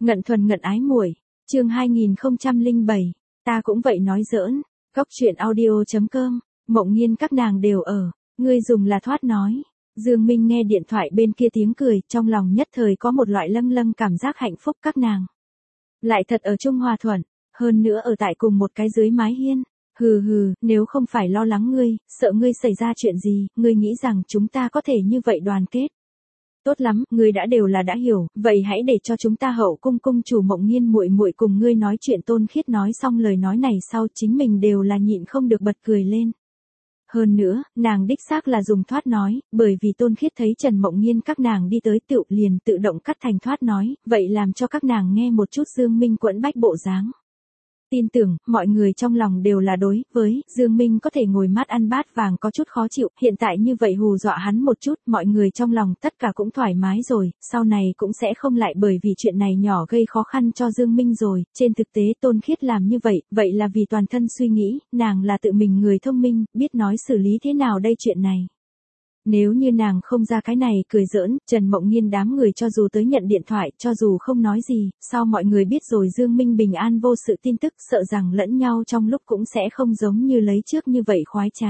Ngận thuần ngận ái muội, chương 2007, ta cũng vậy nói giỡn, góc chuyện audio.com, Mộng Nhiên các nàng đều ở, ngươi dùng là thoát nói. Dương Minh nghe điện thoại bên kia tiếng cười, trong lòng nhất thời có một loại lâng lâng cảm giác hạnh phúc các nàng. Lại thật ở chung hòa thuận, hơn nữa ở tại cùng một cái dưới mái hiên. Hừ hừ, nếu không phải lo lắng ngươi, sợ ngươi xảy ra chuyện gì, ngươi nghĩ rằng chúng ta có thể như vậy đoàn kết. Tốt lắm, ngươi đã đều là đã hiểu, vậy hãy để cho chúng ta hậu cung cung chủ Mộng Nhiên muội muội cùng ngươi nói chuyện. Tôn Khiết nói xong lời nói này sau chính mình đều là nhịn không được bật cười lên. Hơn nữa, nàng đích xác là dùng thoát nói, bởi vì Tôn Khiết thấy Trần Mộng Nhiên các nàng đi tới tựu liền tự động cắt thành thoát nói, vậy làm cho các nàng nghe một chút Dương Minh quẫn bách bộ dáng. Tin tưởng, mọi người trong lòng đều là đối với Dương Minh có thể ngồi mát ăn bát vàng có chút khó chịu, hiện tại như vậy hù dọa hắn một chút, mọi người trong lòng tất cả cũng thoải mái rồi, sau này cũng sẽ không lại bởi vì chuyện này nhỏ gây khó khăn cho Dương Minh rồi. Trên thực tế Tôn Khiết làm như vậy là vì toàn thân suy nghĩ, nàng là tự mình người thông minh, biết nói xử lý thế nào đây chuyện này. Nếu như nàng không ra cái này cười giỡn, Trần Mộng Nhiên đám người cho dù tới nhận điện thoại, cho dù không nói gì, sau mọi người biết rồi Dương Minh bình an vô sự tin tức, sợ rằng lẫn nhau trong lúc cũng sẽ không giống như lấy trước như vậy khoái trá.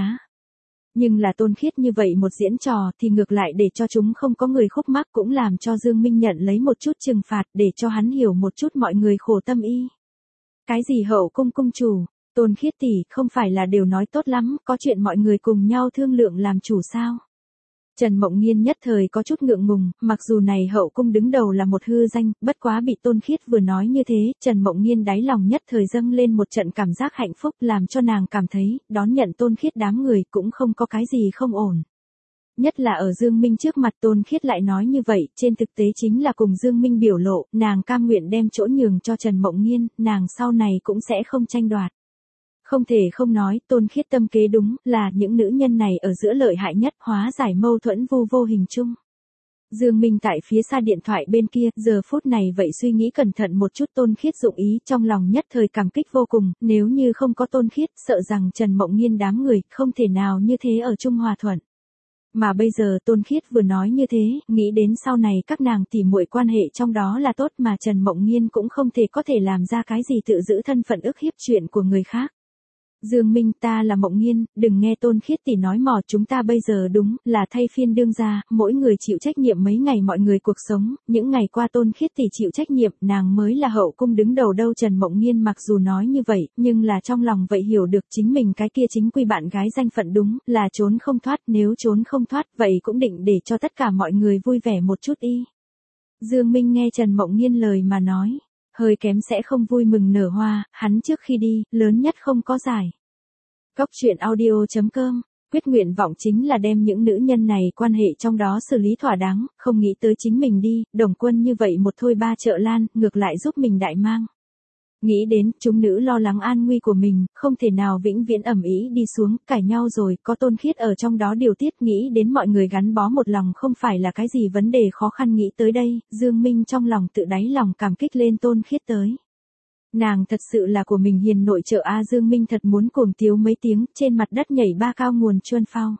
Nhưng là Tôn Khiết như vậy một diễn trò thì ngược lại để cho chúng không có người khúc mắc, cũng làm cho Dương Minh nhận lấy một chút trừng phạt để cho hắn hiểu một chút mọi người khổ tâm y. Cái gì hậu cung cung chủ, Tôn Khiết tỷ, không phải là đều nói tốt lắm, có chuyện mọi người cùng nhau thương lượng làm chủ sao? Trần Mộng Nhiên nhất thời có chút ngượng ngùng, mặc dù này hậu cung đứng đầu là một hư danh, bất quá bị Tôn Khiết vừa nói như thế, Trần Mộng Nhiên đáy lòng nhất thời dâng lên một trận cảm giác hạnh phúc, làm cho nàng cảm thấy, đón nhận Tôn Khiết đám người cũng không có cái gì không ổn. Nhất là ở Dương Minh trước mặt Tôn Khiết lại nói như vậy, trên thực tế chính là cùng Dương Minh biểu lộ, nàng cam nguyện đem chỗ nhường cho Trần Mộng Nhiên, nàng sau này cũng sẽ không tranh đoạt. Không thể không nói, Tôn Khiết tâm kế đúng, là những nữ nhân này ở giữa lợi hại nhất, hóa giải mâu thuẫn vô hình chung. Dương Minh tại phía xa điện thoại bên kia, giờ phút này vậy suy nghĩ cẩn thận một chút Tôn Khiết dụng ý, trong lòng nhất thời cảm kích vô cùng, nếu như không có Tôn Khiết, sợ rằng Trần Mộng Nhiên đám người, không thể nào như thế ở chung hòa thuận. Mà bây giờ Tôn Khiết vừa nói như thế, nghĩ đến sau này các nàng tỉ muội quan hệ trong đó là tốt, mà Trần Mộng Nhiên cũng không thể có thể làm ra cái gì tự giữ thân phận ức hiếp chuyện của người khác. Dương Minh, ta là Mộng Nhiên, đừng nghe Tôn Khiết tỷ nói mò, chúng ta bây giờ đúng là thay phiên đương gia, mỗi người chịu trách nhiệm mấy ngày mọi người cuộc sống, những ngày qua Tôn Khiết tỷ chịu trách nhiệm, nàng mới là hậu cung đứng đầu đâu. Trần Mộng Nhiên mặc dù nói như vậy, nhưng là trong lòng vậy hiểu được chính mình cái kia chính quy bạn gái danh phận đúng là trốn không thoát, nếu trốn không thoát vậy cũng định để cho tất cả mọi người vui vẻ một chút y. Dương Minh nghe Trần Mộng Nhiên lời mà nói, hơi kém sẽ không vui mừng nở hoa, hắn trước khi đi, lớn nhất không có giải. Góc chuyện audio.com, quyết nguyện vọng chính là đem những nữ nhân này quan hệ trong đó xử lý thỏa đáng, không nghĩ tới chính mình đi, Đồng Quân như vậy một thôi ba trợ lan, ngược lại giúp mình đại mang. Nghĩ đến, chúng nữ lo lắng an nguy của mình, không thể nào vĩnh viễn ầm ĩ đi xuống, cãi nhau rồi, có Tôn Khiết ở trong đó điều tiết, nghĩ đến mọi người gắn bó một lòng không phải là cái gì vấn đề khó khăn. Nghĩ tới đây, Dương Minh trong lòng tự đáy lòng cảm kích lên Tôn Khiết tới. Nàng thật sự là của mình hiền nội trợ a. Dương Minh thật muốn cuồng tiếu mấy tiếng, trên mặt đất nhảy ba cao nguồn chuôn phao.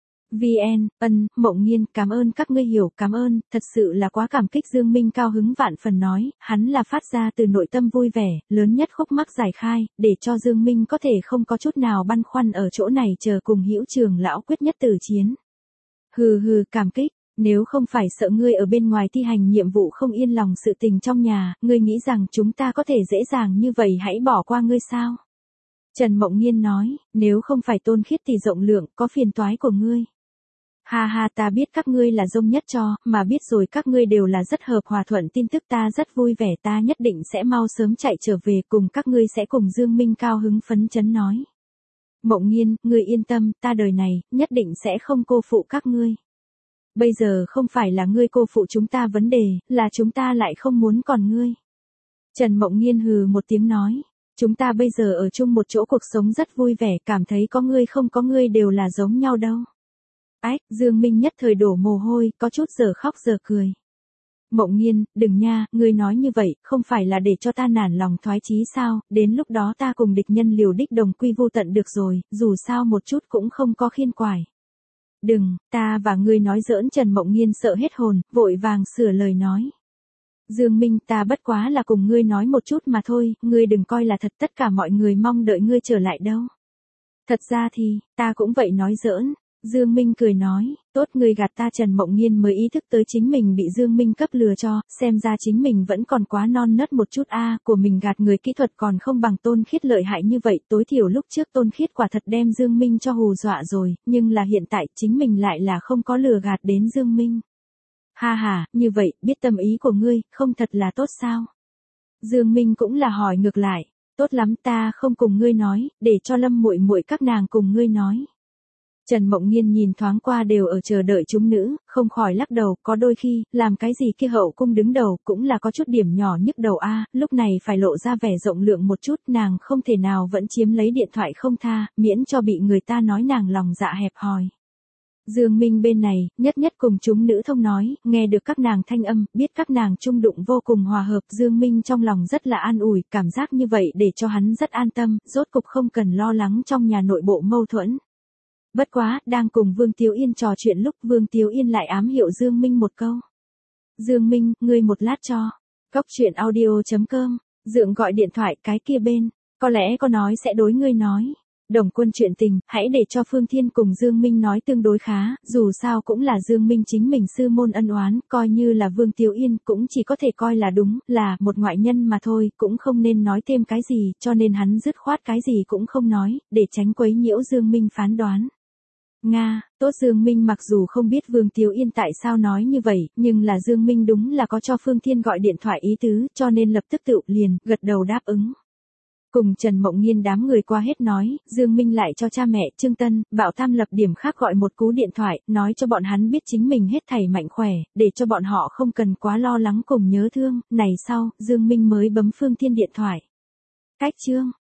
Mộng Nhiên, cảm ơn các ngươi hiểu, cảm ơn, thật sự là quá cảm kích. Dương Minh cao hứng vạn phần nói, hắn là phát ra từ nội tâm vui vẻ, lớn nhất khúc mắc giải khai, để cho Dương Minh có thể không có chút nào băn khoăn ở chỗ này chờ cùng Hữu Trường lão quyết nhất tử chiến. Hừ, cảm kích, nếu không phải sợ ngươi ở bên ngoài thi hành nhiệm vụ không yên lòng sự tình trong nhà, ngươi nghĩ rằng chúng ta có thể dễ dàng như vậy hãy bỏ qua ngươi sao? Trần Mộng Nhiên nói, nếu không phải Tôn Khiết thì rộng lượng, có phiền toái của ngươi. Ha, ta biết các ngươi là dông nhất cho, mà biết rồi các ngươi đều là rất hợp hòa thuận, tin tức ta rất vui vẻ, ta nhất định sẽ mau sớm chạy trở về cùng các ngươi sẽ cùng. Dương Minh cao hứng phấn chấn nói. Mộng Nhiên, ngươi yên tâm, ta đời này, nhất định sẽ không cô phụ các ngươi. Bây giờ không phải là ngươi cô phụ chúng ta vấn đề, là chúng ta lại không muốn còn ngươi. Trần Mộng Nhiên hừ một tiếng nói. Chúng ta bây giờ ở chung một chỗ cuộc sống rất vui vẻ, cảm thấy có ngươi không có ngươi đều là giống nhau đâu. Ách, Dương Minh nhất thời đổ mồ hôi, có chút giờ khóc giờ cười. Mộng Nhiên, đừng nha, ngươi nói như vậy, không phải là để cho ta nản lòng thoái chí sao, đến lúc đó ta cùng địch nhân liều đích đồng quy vu tận được rồi, dù sao một chút cũng không có khiên quải. Đừng, ta và ngươi nói giỡn. Trần Mộng Nhiên sợ hết hồn, vội vàng sửa lời nói. Dương Minh, ta bất quá là cùng ngươi nói một chút mà thôi, ngươi đừng coi là thật, tất cả mọi người mong đợi ngươi trở lại đâu. Thật ra thì, ta cũng vậy nói giỡn. Dương Minh cười nói, tốt, ngươi gạt ta. Trần Mộng Nhiên mới ý thức tới chính mình bị Dương Minh cấp lừa cho, xem ra chính mình vẫn còn quá non nớt một chút a, của mình gạt người kỹ thuật còn không bằng Tôn Khiết lợi hại như vậy, tối thiểu lúc trước Tôn Khiết quả thật đem Dương Minh cho hù dọa rồi, nhưng là hiện tại chính mình lại là không có lừa gạt đến Dương Minh. Ha ha, như vậy, biết tâm ý của ngươi, không thật là tốt sao? Dương Minh cũng là hỏi ngược lại, tốt lắm, ta không cùng ngươi nói, để cho Lâm muội muội các nàng cùng ngươi nói. Trần Mộng Nhiên nhìn thoáng qua đều ở chờ đợi chúng nữ, không khỏi lắc đầu, có đôi khi, làm cái gì kia hậu cung đứng đầu, cũng là có chút điểm nhỏ nhức đầu a, lúc này phải lộ ra vẻ rộng lượng một chút, nàng không thể nào vẫn chiếm lấy điện thoại không tha, miễn cho bị người ta nói nàng lòng dạ hẹp hòi. Dương Minh bên này, nhất nhất cùng chúng nữ thông nói, nghe được các nàng thanh âm, biết các nàng chung đụng vô cùng hòa hợp, Dương Minh trong lòng rất là an ủi, cảm giác như vậy để cho hắn rất an tâm, rốt cục không cần lo lắng trong nhà nội bộ mâu thuẫn. Bất quá, đang cùng Vương Tiếu Yên trò chuyện lúc Vương Tiếu Yên lại ám hiệu Dương Minh một câu. Dương Minh, ngươi một lát cho. Cóc truyện audio.com, Dượng gọi điện thoại cái kia bên, có lẽ có nói sẽ đối ngươi nói. Đồng Quân chuyện tình, hãy để cho Phương Thiên cùng Dương Minh nói tương đối khá, dù sao cũng là Dương Minh chính mình sư môn ân oán, coi như là Vương Tiếu Yên cũng chỉ có thể coi là đúng, là một ngoại nhân mà thôi, cũng không nên nói thêm cái gì, cho nên hắn dứt khoát cái gì cũng không nói, để tránh quấy nhiễu Dương Minh phán đoán. Nga, tốt. Dương Minh mặc dù không biết Vương Tiếu Yên tại sao nói như vậy, nhưng là Dương Minh đúng là có cho Phương Thiên gọi điện thoại ý tứ, cho nên lập tức tự liền, gật đầu đáp ứng. Cùng Trần Mộng Nhiên đám người qua hết nói, Dương Minh lại cho cha mẹ Trương Tân, Bảo Tam Lập điểm khác gọi một cú điện thoại, nói cho bọn hắn biết chính mình hết thảy mạnh khỏe, để cho bọn họ không cần quá lo lắng cùng nhớ thương, này sau, Dương Minh mới bấm Phương Thiên điện thoại. Cách chương